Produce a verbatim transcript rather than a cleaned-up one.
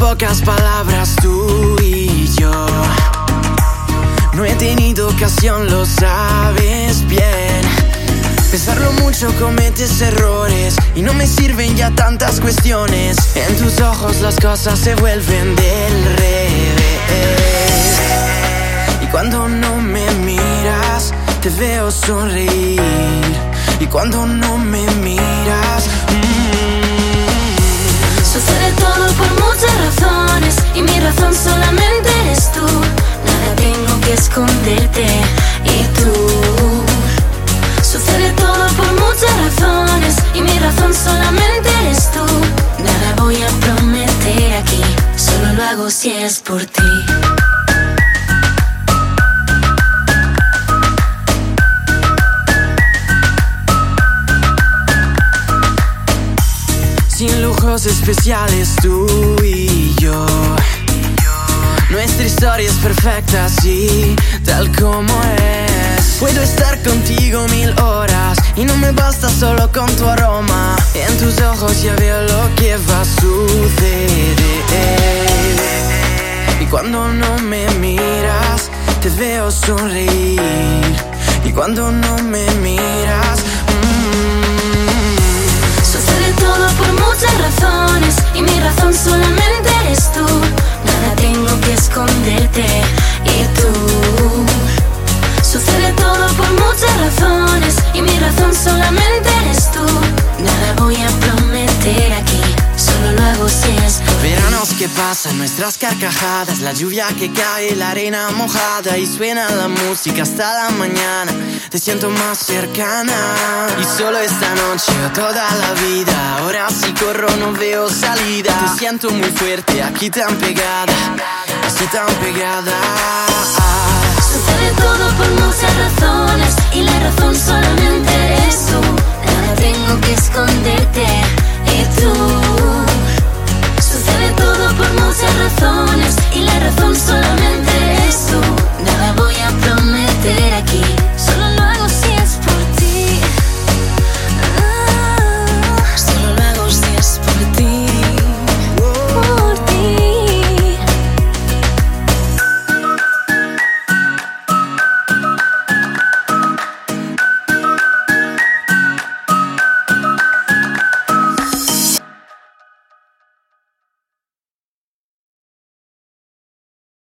pocas palabras tú y yo. No he tenido ocasión, lo sabes bien. Pensarlo mucho cometes errores y no me sirven ya tantas cuestiones. En tus ojos las cosas se vuelven del revés. Y cuando no me miras te veo sonreír. Y cuando no me miras mmm. Sucede todo por muchas razones y mi razón solamente eres tú. Nada tengo que esconderte y tú. Sucede todo por muchas razones y mi razón solamente eres tú. Nada voy a prometer aquí, solo lo hago si es por ti. Sin lujos especiales tú y yo. Nuestra historia es perfecta así, tal como es. Puedo estar contigo mil horas y no me basta solo con tu aroma. En tus ojos ya veo lo que va a suceder. Y cuando no me miras te veo sonreír. Y cuando no me miras sucede todo por muchas razones y mi razón solamente eres tú. Nada tengo que esconderte y tú. Sucede todo por muchas razones y mi razón solamente eres tú. Nada voy a prometer aquí, solo lo hago si es por ti. Veranos que pasan, nuestras carcajadas, la lluvia que cae, la arena mojada y suena la música hasta la mañana. Te siento más cercana y solo esta noche o toda la vida. Ahora si corro no veo salida. Te siento muy fuerte, aquí tan pegada, así tan pegada. Sucede todo por muchas razones y la razón solamente eres tú. Nada tengo que esconderte y tú. Sucede todo por muchas razones y la razón solamente